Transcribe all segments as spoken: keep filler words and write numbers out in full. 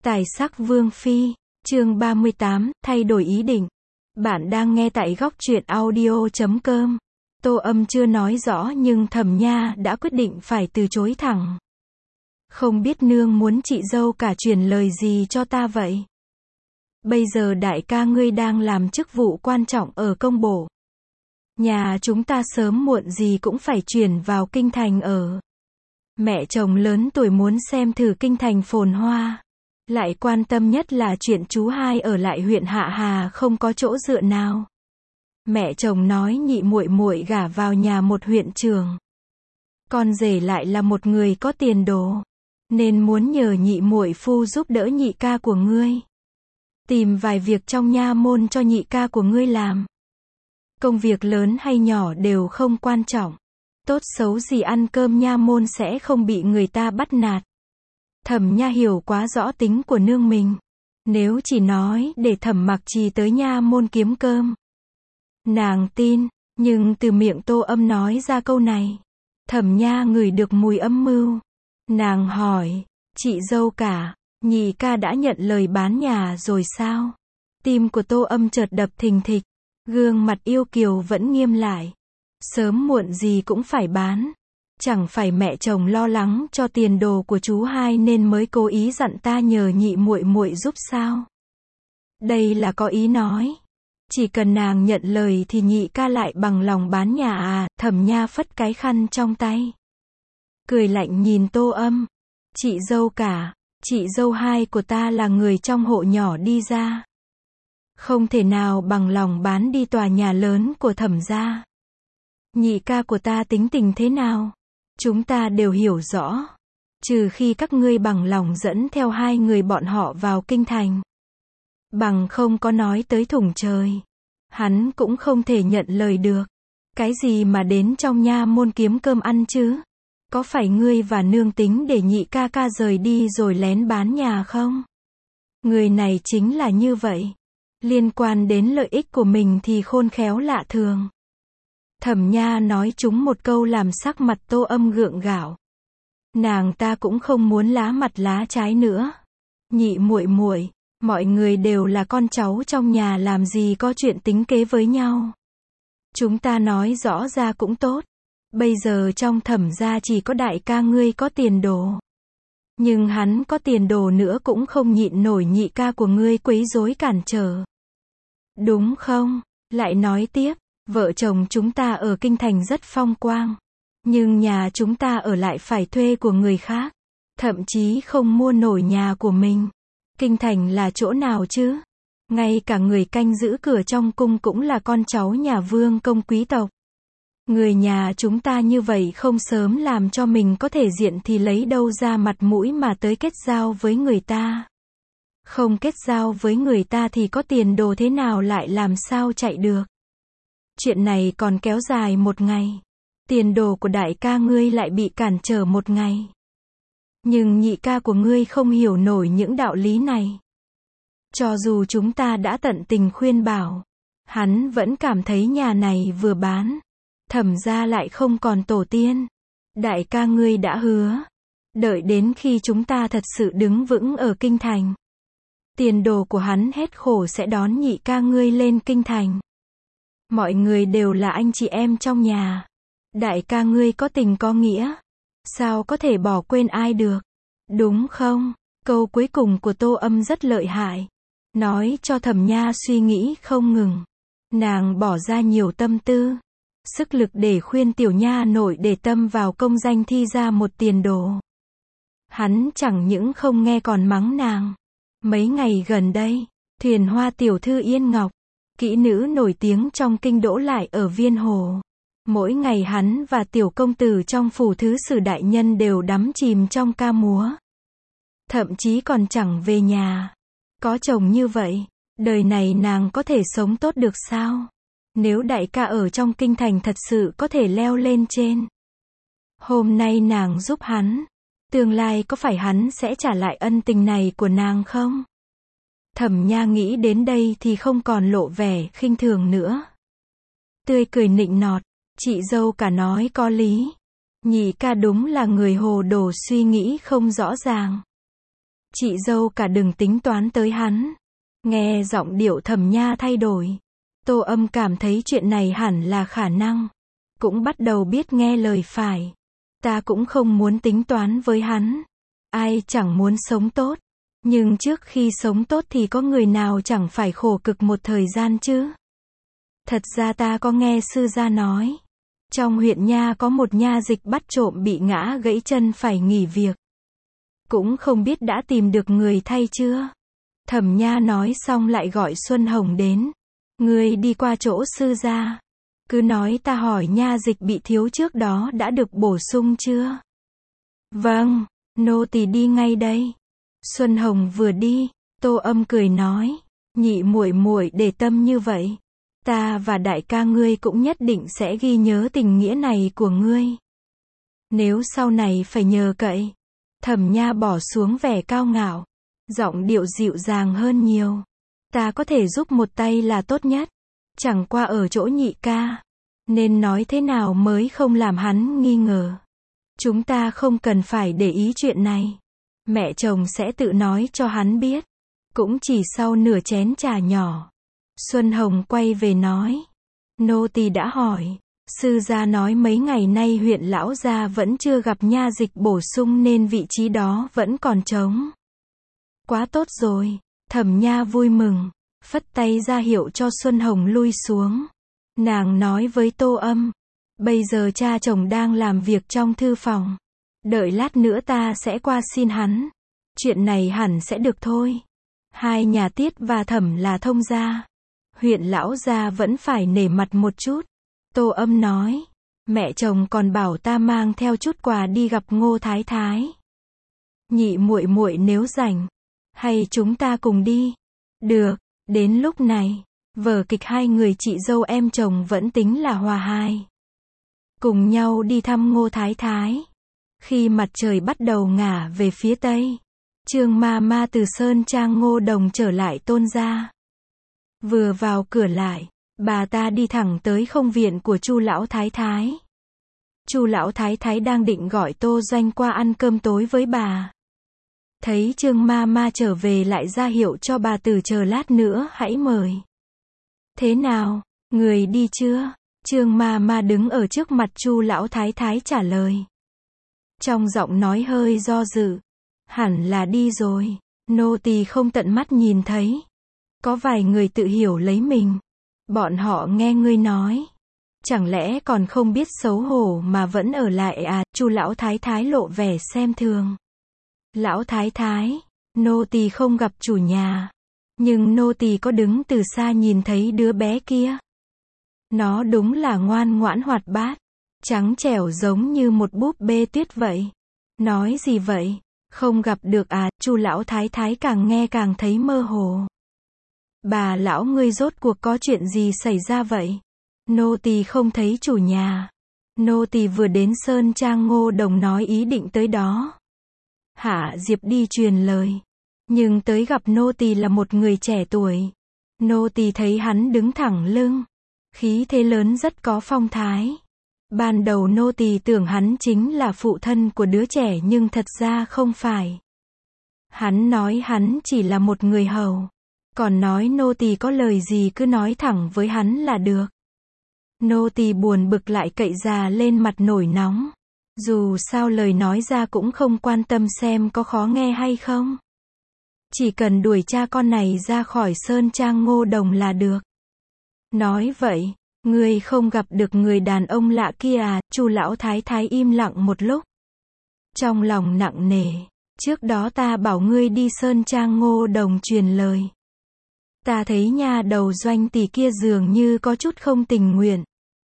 Tài sắc vương phi, chương ba mươi tám, thay đổi ý định. Bạn đang nghe tại góc truyện audio chấm com. Tô Âm chưa nói rõ nhưng Thẩm Nha đã quyết định phải từ chối thẳng. Không biết nương muốn chị dâu cả truyền lời gì cho ta vậy? Bây giờ đại ca ngươi đang làm chức vụ quan trọng ở công bộ. Nhà chúng ta sớm muộn gì cũng phải chuyển vào kinh thành ở. Mẹ chồng lớn tuổi muốn xem thử kinh thành phồn hoa. Lại quan tâm nhất là chuyện chú hai ở lại huyện Hạ Hà không có chỗ dựa nào. Mẹ chồng nói nhị muội muội gả vào nhà một huyện trưởng. Con rể lại là một người có tiền đồ, nên muốn nhờ nhị muội phu giúp đỡ nhị ca của ngươi. Tìm vài việc trong nha môn cho nhị ca của ngươi làm. Công việc lớn hay nhỏ đều không quan trọng. Tốt xấu gì ăn cơm nha môn sẽ không bị người ta bắt nạt. Thẩm Nha hiểu quá rõ tính của nương mình. Nếu chỉ nói để Thẩm Mặc Trì tới nha môn kiếm cơm, nàng tin, nhưng từ miệng Tô Âm nói ra câu này, Thẩm Nha ngửi được mùi âm mưu. Nàng hỏi, chị dâu cả, nhị ca đã nhận lời bán nhà rồi sao? Tim của Tô Âm chợt đập thình thịch, gương mặt yêu kiều vẫn nghiêm lại. Sớm muộn gì cũng phải bán. Chẳng phải mẹ chồng lo lắng cho tiền đồ của chú hai nên mới cố ý dặn ta nhờ nhị muội muội giúp sao? Đây là có ý nói, chỉ cần nàng nhận lời thì nhị ca lại bằng lòng bán nhà à? Thẩm Nha phất cái khăn trong tay, cười lạnh nhìn Tô Âm. Chị dâu cả, chị dâu hai của ta là người trong hộ nhỏ đi ra, không thể nào bằng lòng bán đi tòa nhà lớn của Thẩm gia. Nhị ca của ta tính tình thế nào, chúng ta đều hiểu rõ. Trừ khi các ngươi bằng lòng dẫn theo hai người bọn họ vào kinh thành, bằng không có nói tới thủng trời, hắn cũng không thể nhận lời được. Cái gì mà đến trong nha môn kiếm cơm ăn chứ? Có phải ngươi và nương tính để nhị ca ca rời đi rồi lén bán nhà không? Người này chính là như vậy. Liên quan đến lợi ích của mình thì khôn khéo lạ thường. Thẩm Nha nói trúng một câu làm sắc mặt Tô Âm gượng gạo. Nàng ta cũng không muốn lá mặt lá trái nữa. Nhị muội muội, mọi người đều là con cháu trong nhà, làm gì có chuyện tính kế với nhau. Chúng ta nói rõ ra cũng tốt. Bây giờ trong Thẩm gia chỉ có đại ca ngươi có tiền đồ. Nhưng hắn có tiền đồ nữa cũng không nhịn nổi nhị ca của ngươi quấy rối cản trở. Đúng không? Lại nói tiếp. Vợ chồng chúng ta ở kinh thành rất phong quang, nhưng nhà chúng ta ở lại phải thuê của người khác, thậm chí không mua nổi nhà của mình. Kinh thành là chỗ nào chứ? Ngay cả người canh giữ cửa trong cung cũng là con cháu nhà vương công quý tộc. Người nhà chúng ta như vậy không sớm làm cho mình có thể diện thì lấy đâu ra mặt mũi mà tới kết giao với người ta. Không kết giao với người ta thì có tiền đồ thế nào lại làm sao chạy được. Chuyện này còn kéo dài một ngày, tiền đồ của đại ca ngươi lại bị cản trở một ngày. Nhưng nhị ca của ngươi không hiểu nổi những đạo lý này. Cho dù chúng ta đã tận tình khuyên bảo, hắn vẫn cảm thấy nhà này vừa bán, Thẩm gia lại không còn tổ tiên. Đại ca ngươi đã hứa, đợi đến khi chúng ta thật sự đứng vững ở kinh thành, tiền đồ của hắn hết khổ sẽ đón nhị ca ngươi lên kinh thành. Mọi người đều là anh chị em trong nhà. Đại ca ngươi có tình có nghĩa, sao có thể bỏ quên ai được, đúng không? Câu cuối cùng của Tô Âm rất lợi hại, nói cho Thẩm Nha suy nghĩ không ngừng. Nàng bỏ ra nhiều tâm tư, sức lực để khuyên tiểu nha nội để tâm vào công danh thi ra một tiền đồ. Hắn chẳng những không nghe còn mắng nàng. Mấy ngày gần đây, Thuyền Hoa tiểu thư Yên Ngọc, kỹ nữ nổi tiếng trong kinh đỗ lại ở Viên Hồ. Mỗi ngày hắn và tiểu công tử trong phủ thứ sử đại nhân đều đắm chìm trong ca múa. Thậm chí còn chẳng về nhà. Có chồng như vậy, đời này nàng có thể sống tốt được sao? Nếu đại ca ở trong kinh thành thật sự có thể leo lên trên. Hôm nay nàng giúp hắn, tương lai có phải hắn sẽ trả lại ân tình này của nàng không? Thẩm Nha nghĩ đến đây thì không còn lộ vẻ khinh thường nữa. Tươi cười nịnh nọt, chị dâu cả nói có lý. Nhị ca đúng là người hồ đồ suy nghĩ không rõ ràng. Chị dâu cả đừng tính toán tới hắn. Nghe giọng điệu Thẩm Nha thay đổi. Tô Âm cảm thấy chuyện này hẳn là khả năng. Cũng bắt đầu biết nghe lời phải. Ta cũng không muốn tính toán với hắn. Ai chẳng muốn sống tốt. Nhưng trước khi sống tốt thì có người nào chẳng phải khổ cực một thời gian chứ. Thật ra ta có nghe sư gia nói. Trong huyện Nha có một nha dịch bắt trộm bị ngã gãy chân phải nghỉ việc. Cũng không biết đã tìm được người thay chưa. Thẩm Nha nói xong lại gọi Xuân Hồng đến. Ngươi đi qua chỗ sư gia. Cứ nói ta hỏi nha dịch bị thiếu trước đó đã được bổ sung chưa? Vâng, nô tỳ đi ngay đây. Xuân Hồng vừa đi, Tô Âm cười nói, nhị muội muội để tâm như vậy, ta và đại ca ngươi cũng nhất định sẽ ghi nhớ tình nghĩa này của ngươi. Nếu sau này phải nhờ cậy, Thẩm Nha bỏ xuống vẻ cao ngạo, giọng điệu dịu dàng hơn nhiều. Ta có thể giúp một tay là tốt nhất, chẳng qua ở chỗ nhị ca, nên nói thế nào mới không làm hắn nghi ngờ. Chúng ta không cần phải để ý chuyện này. Mẹ chồng sẽ tự nói cho hắn biết. Cũng chỉ sau nửa chén trà nhỏ, Xuân Hồng quay về nói. Nô tỳ đã hỏi. Sư gia nói mấy ngày nay huyện lão gia vẫn chưa gặp nha dịch bổ sung nên vị trí đó vẫn còn trống. Quá tốt rồi. Thẩm Nha vui mừng, phất tay ra hiệu cho Xuân Hồng lui xuống. Nàng nói với Tô Âm. Bây giờ cha chồng đang làm việc trong thư phòng. Đợi lát nữa ta sẽ qua xin hắn. Chuyện này hẳn sẽ được thôi. Hai nhà Tiết và Thẩm là thông gia. Huyện lão gia vẫn phải nể mặt một chút. Tô Âm nói. Mẹ chồng còn bảo ta mang theo chút quà đi gặp Ngô Thái Thái. Nhị muội muội nếu rảnh, hay chúng ta cùng đi? Được. Đến lúc này, vở kịch hai người chị dâu em chồng vẫn tính là hòa hài. Cùng nhau đi thăm Ngô Thái Thái. Khi mặt trời bắt đầu ngả về phía tây, Trương ma ma từ Sơn Trang Ngô Đồng trở lại Tôn gia. Vừa vào cửa lại, bà ta đi thẳng tới không viện của Chu lão thái thái. Chu lão thái thái đang định gọi Tô Doanh qua ăn cơm tối với bà. Thấy Trương ma ma trở về lại ra hiệu cho bà từ chờ lát nữa hãy mời. Thế nào, người đi chưa? Trương ma ma đứng ở trước mặt Chu lão thái thái trả lời. Trong giọng nói hơi do dự. Hẳn là đi rồi. Nô tỳ không tận mắt nhìn thấy. Có vài người tự hiểu lấy mình. Bọn họ nghe ngươi nói. Chẳng lẽ còn không biết xấu hổ mà vẫn ở lại à? Chu lão thái thái lộ vẻ xem thường. Lão thái thái, nô tỳ không gặp chủ nhà. Nhưng nô tỳ có đứng từ xa nhìn thấy đứa bé kia. Nó đúng là ngoan ngoãn hoạt bát. Trắng trẻo giống như một búp bê tuyết vậy. Nói gì vậy? Không gặp được à? Chu lão thái thái càng nghe càng thấy mơ hồ. Bà lão ngươi rốt cuộc có chuyện gì xảy ra vậy? Nô tỳ không thấy chủ nhà. Nô tỳ vừa đến Sơn Trang Ngô Đồng nói ý định tới đó. Hạ Diệp đi truyền lời. Nhưng tới gặp nô tỳ là một người trẻ tuổi. Nô tỳ thấy hắn đứng thẳng lưng. Khí thế lớn rất có phong thái. Ban đầu nô tỳ tưởng hắn chính là phụ thân của đứa trẻ nhưng thật ra không phải. Hắn nói hắn chỉ là một người hầu. Còn nói nô tỳ có lời gì cứ nói thẳng với hắn là được. Nô tỳ buồn bực lại cậy già lên mặt nổi nóng. Dù sao lời nói ra cũng không quan tâm xem có khó nghe hay không. Chỉ cần đuổi cha con này ra khỏi Sơn Trang Ngô Đồng là được. Nói vậy, ngươi không gặp được người đàn ông lạ kia à? Chu lão thái thái im lặng một lúc. Trong lòng nặng nề, trước đó ta bảo ngươi đi Sơn Trang Ngô Đồng truyền lời. Ta thấy nha đầu Doanh tỷ kia dường như có chút không tình nguyện.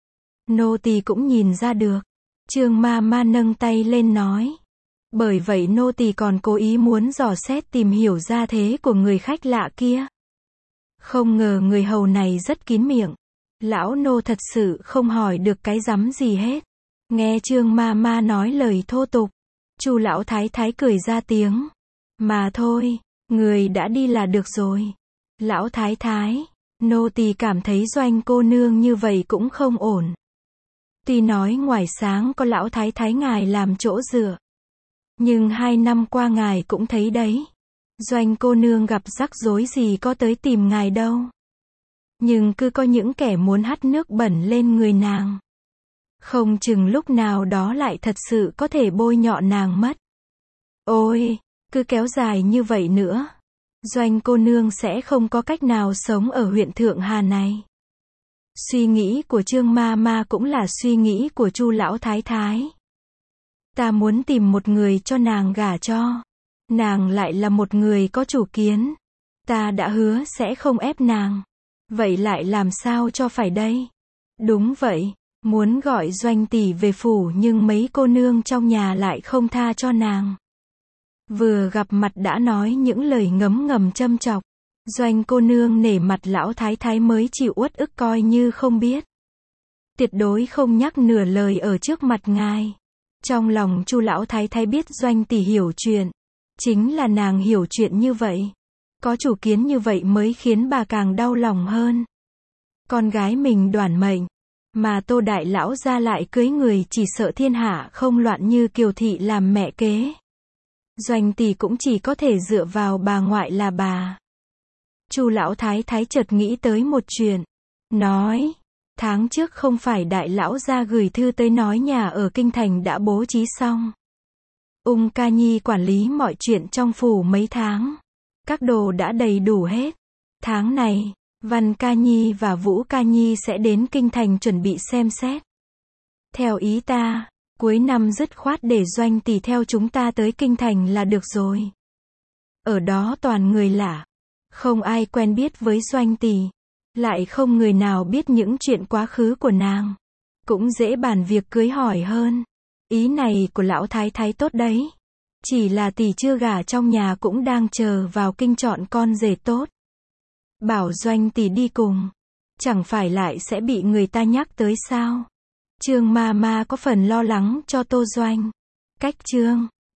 Nô tỳ cũng nhìn ra được. Trương ma ma nâng tay lên nói. Bởi vậy nô tỳ còn cố ý muốn dò xét tìm hiểu ra thế của người khách lạ kia. Không ngờ người hầu này rất kín miệng. Lão nô thật sự không hỏi được cái rắm gì hết. Nghe Trương ma ma nói lời thô tục. Chu lão thái thái cười ra tiếng. Mà thôi, người đã đi là được rồi. Lão thái thái, nô tỳ cảm thấy Doanh cô nương như vậy cũng không ổn. Tuy nói ngoài sáng có lão thái thái ngài làm chỗ dựa. Nhưng hai năm qua ngài cũng thấy đấy. Doanh cô nương gặp rắc rối gì có tới tìm ngài đâu. Nhưng cứ có những kẻ muốn hắt nước bẩn lên người nàng. Không chừng lúc nào đó lại thật sự có thể bôi nhọ nàng mất. Ôi, cứ kéo dài như vậy nữa, Doanh cô nương sẽ không có cách nào sống ở huyện Thượng Hà này. Suy nghĩ của Trương ma ma cũng là suy nghĩ của Chu lão thái thái. Ta muốn tìm một người cho nàng gả cho. Nàng lại là một người có chủ kiến. Ta đã hứa sẽ không ép nàng. Vậy lại làm sao cho phải đây? Đúng vậy, muốn gọi Doanh tỷ về phủ nhưng mấy cô nương trong nhà lại không tha cho nàng. Vừa gặp mặt đã nói những lời ngấm ngầm châm chọc. Doanh cô nương nể mặt lão thái thái mới chịu uất ức coi như không biết. Tuyệt đối không nhắc nửa lời ở trước mặt ngài. Trong lòng Chu lão thái thái biết Doanh tỷ hiểu chuyện. Chính là nàng hiểu chuyện như vậy. Có chủ kiến như vậy mới khiến bà càng đau lòng hơn. Con gái mình đoản mệnh. Mà Tô đại lão gia lại cưới người chỉ sợ thiên hạ không loạn như Kiều thị làm mẹ kế. Doanh tỷ cũng chỉ có thể dựa vào bà ngoại là bà. Chu lão thái thái chợt nghĩ tới một chuyện. Nói, tháng trước không phải đại lão gia gửi thư tới nói nhà ở kinh thành đã bố trí xong. Ung ca nhi quản lý mọi chuyện trong phủ mấy tháng. Các đồ đã đầy đủ hết. Tháng này, Văn ca nhi và Vũ ca nhi sẽ đến kinh thành chuẩn bị xem xét. Theo ý ta, cuối năm dứt khoát để Doanh tỷ theo chúng ta tới kinh thành là được rồi. Ở đó toàn người lạ. Không ai quen biết với Doanh tỷ. Lại không người nào biết những chuyện quá khứ của nàng. Cũng dễ bàn việc cưới hỏi hơn. Ý này của lão thái thái tốt đấy. Chỉ là tỷ chưa gả trong nhà cũng đang chờ vào kinh chọn con rể tốt. Bảo Doanh tỷ đi cùng. Chẳng phải lại sẽ bị người ta nhắc tới sao? Trương ma ma có phần lo lắng cho Tô Doanh. Cách Trương